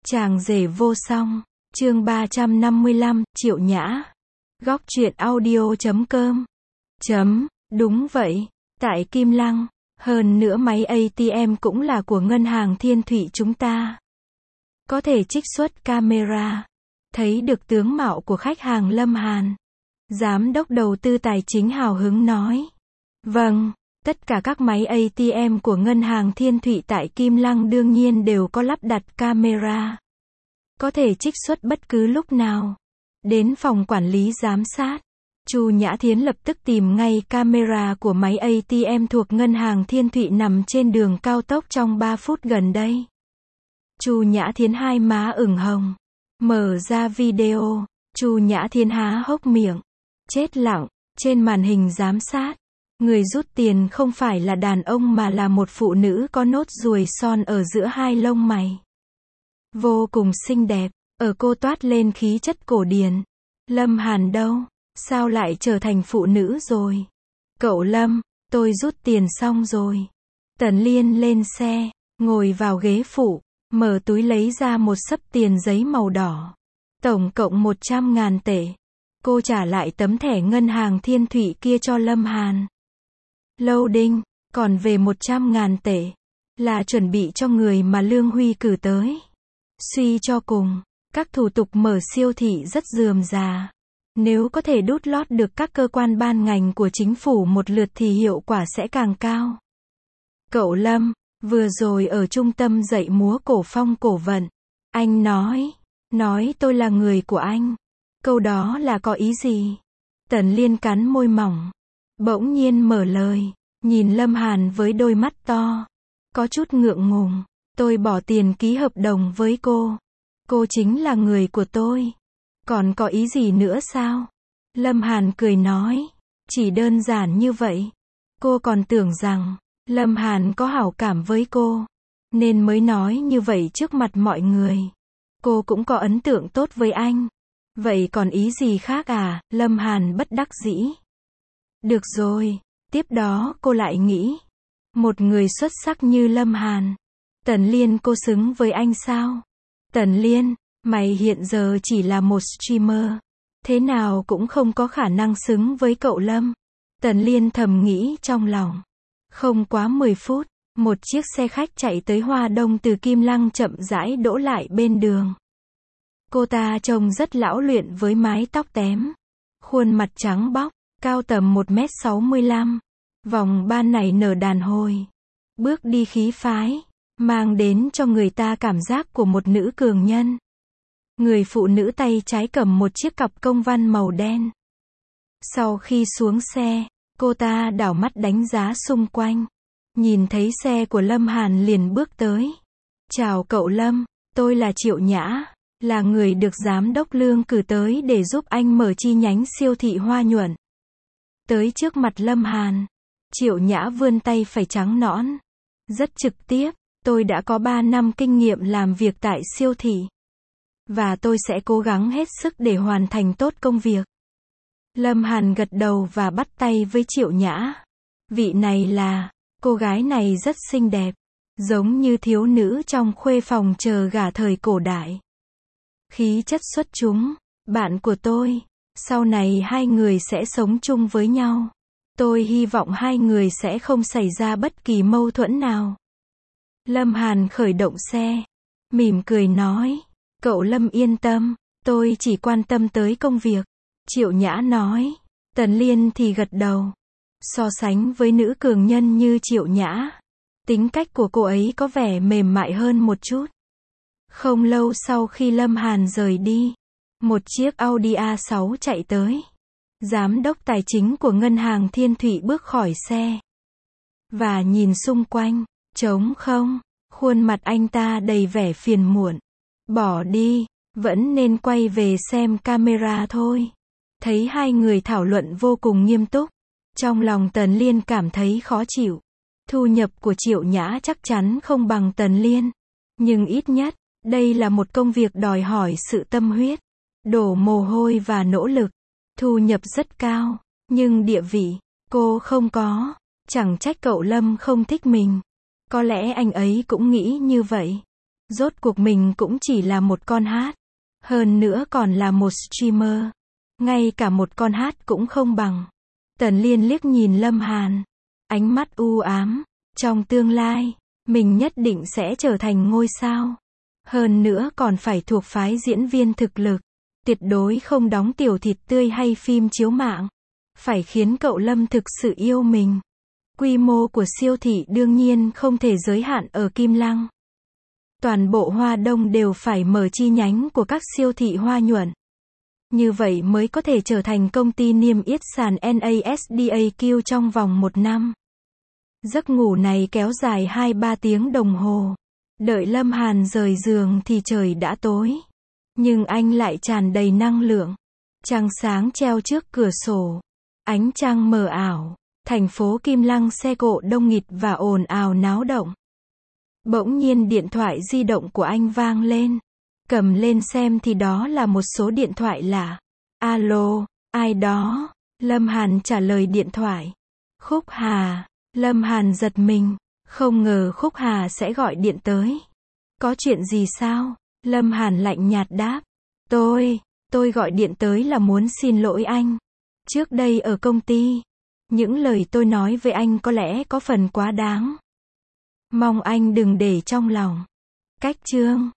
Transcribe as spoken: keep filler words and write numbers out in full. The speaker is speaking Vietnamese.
Chàng rể vô song, chương ba trăm năm mươi lăm, Triệu Nhã. Góc truyện audio chấm com. Chấm, đúng vậy, tại Kim Lăng, hơn nữa máy a tê em cũng là của ngân hàng Thiên Thụy chúng ta. Có thể trích xuất camera, thấy được tướng mạo của khách hàng Lâm Hàn. Giám đốc đầu tư tài chính hào hứng nói. Vâng, tất cả các máy a tê em của ngân hàng Thiên Thụy tại Kim Lăng đương nhiên đều có lắp đặt camera. Có thể trích xuất bất cứ lúc nào. Đến phòng quản lý giám sát, Chu Nhã Thiến lập tức tìm ngay camera của máy a tê em thuộc ngân hàng Thiên Thụy nằm trên đường cao tốc trong ba phút gần đây. Chu Nhã Thiến hai má ửng hồng, mở ra video, Chu Nhã Thiến há hốc miệng, chết lặng, trên màn hình giám sát. Người rút tiền không phải là đàn ông mà là một phụ nữ có nốt ruồi son ở giữa hai lông mày. Vô cùng xinh đẹp, ở cô toát lên khí chất cổ điển. Lâm Hàn đâu? Sao lại trở thành phụ nữ rồi? Cậu Lâm, tôi rút tiền xong rồi. Tần Liên lên xe, ngồi vào ghế phụ, mở túi lấy ra một xấp tiền giấy màu đỏ. Tổng cộng một trăm ngàn tệ. Cô trả lại tấm thẻ ngân hàng Thiên Thụy kia cho Lâm Hàn. Lâu Đinh, còn về một trăm ngàn tệ. Là chuẩn bị cho người mà Lương Huy cử tới. Suy cho cùng, các thủ tục mở siêu thị rất rườm rà. Nếu có thể đút lót được các cơ quan ban ngành của chính phủ một lượt thì hiệu quả sẽ càng cao. Cậu Lâm, vừa rồi ở trung tâm dạy múa cổ phong cổ vận, anh nói, nói tôi là người của anh. Câu đó là có ý gì? Tần Liên cắn môi mỏng, bỗng nhiên mở lời, nhìn Lâm Hàn với đôi mắt to, có chút ngượng ngùng. Tôi bỏ tiền ký hợp đồng với cô. Cô chính là người của tôi. Còn có ý gì nữa sao? Lâm Hàn cười nói. Chỉ đơn giản như vậy. Cô còn tưởng rằng Lâm Hàn có hảo cảm với cô, nên mới nói như vậy trước mặt mọi người. Cô cũng có ấn tượng tốt với anh. Vậy còn ý gì khác à? Lâm Hàn bất đắc dĩ. Được rồi. Tiếp đó cô lại nghĩ. Một người xuất sắc như Lâm Hàn. Tần Liên, cô xứng với anh sao? Tần Liên, mày hiện giờ chỉ là một streamer. Thế nào cũng không có khả năng xứng với cậu Lâm. Tần Liên thầm nghĩ trong lòng. Không quá mười phút, một chiếc xe khách chạy tới Hoa Đông từ Kim Lăng chậm rãi đỗ lại bên đường. Cô ta trông rất lão luyện với mái tóc tém. Khuôn mặt trắng bóc, cao tầm một mét sáu mươi lăm. Vòng ban nảy nở đàn hồi. Bước đi khí phái, mang đến cho người ta cảm giác của một nữ cường nhân. Người phụ nữ tay trái cầm một chiếc cặp công văn màu đen. Sau khi xuống xe, cô ta đảo mắt đánh giá xung quanh. Nhìn thấy xe của Lâm Hàn liền bước tới. Chào cậu Lâm, tôi là Triệu Nhã, là người được giám đốc Lương cử tới để giúp anh mở chi nhánh siêu thị Hoa Nhuận. Tới trước mặt Lâm Hàn, Triệu Nhã vươn tay phải trắng nõn. Rất trực tiếp. Tôi đã có ba năm kinh nghiệm làm việc tại siêu thị. Và tôi sẽ cố gắng hết sức để hoàn thành tốt công việc. Lâm Hàn gật đầu và bắt tay với Triệu Nhã. Vị này là, cô gái này rất xinh đẹp. Giống như thiếu nữ trong khuê phòng chờ gả thời cổ đại. Khí chất xuất chúng, bạn của tôi. Sau này hai người sẽ sống chung với nhau. Tôi hy vọng hai người sẽ không xảy ra bất kỳ mâu thuẫn nào. Lâm Hàn khởi động xe, mỉm cười nói, cậu Lâm yên tâm, tôi chỉ quan tâm tới công việc. Triệu Nhã nói, Tần Liên thì gật đầu. So sánh với nữ cường nhân như Triệu Nhã, tính cách của cô ấy có vẻ mềm mại hơn một chút. Không lâu sau khi Lâm Hàn rời đi, một chiếc Audi a sáu chạy tới. Giám đốc tài chính của ngân hàng Thiên Thụy bước khỏi xe và nhìn xung quanh. Trống không, khuôn mặt anh ta đầy vẻ phiền muộn. Bỏ đi, vẫn nên quay về xem camera thôi. Thấy hai người thảo luận vô cùng nghiêm túc. Trong lòng Tần Liên cảm thấy khó chịu. Thu nhập của Triệu Nhã chắc chắn không bằng Tần Liên. Nhưng ít nhất, đây là một công việc đòi hỏi sự tâm huyết, đổ mồ hôi và nỗ lực. Thu nhập rất cao, nhưng địa vị, cô không có. Chẳng trách cậu Lâm không thích mình. Có lẽ anh ấy cũng nghĩ như vậy. Rốt cuộc mình cũng chỉ là một con hát. Hơn nữa còn là một streamer. Ngay cả một con hát cũng không bằng. Tần Liên liếc nhìn Lâm Hàn. Ánh mắt u ám. Trong tương lai, mình nhất định sẽ trở thành ngôi sao. Hơn nữa còn phải thuộc phái diễn viên thực lực. Tuyệt đối không đóng tiểu thịt tươi hay phim chiếu mạng. Phải khiến cậu Lâm thực sự yêu mình. Quy mô của siêu thị đương nhiên không thể giới hạn ở Kim Lăng. Toàn bộ Hoa Đông đều phải mở chi nhánh của các siêu thị Hoa Nhuận. Như vậy mới có thể trở thành công ty niêm yết sàn NASDAQ trong vòng một năm. Giấc ngủ này kéo dài hai ba tiếng đồng hồ. Đợi Lâm Hàn rời giường thì trời đã tối. Nhưng anh lại tràn đầy năng lượng. Trăng sáng treo trước cửa sổ. Ánh trăng mờ ảo. Thành phố Kim Lăng xe cộ đông nghịt và ồn ào náo động. Bỗng nhiên điện thoại di động của anh vang lên. Cầm lên xem thì đó là một số điện thoại lạ. Alo, ai đó? Lâm Hàn trả lời điện thoại. Khúc Hà. Lâm Hàn giật mình. Không ngờ Khúc Hà sẽ gọi điện tới. Có chuyện gì sao? Lâm Hàn lạnh nhạt đáp. Tôi, tôi gọi điện tới là muốn xin lỗi anh. Trước đây ở công ty, những lời tôi nói với anh có lẽ có phần quá đáng. Mong anh đừng để trong lòng. Cách chương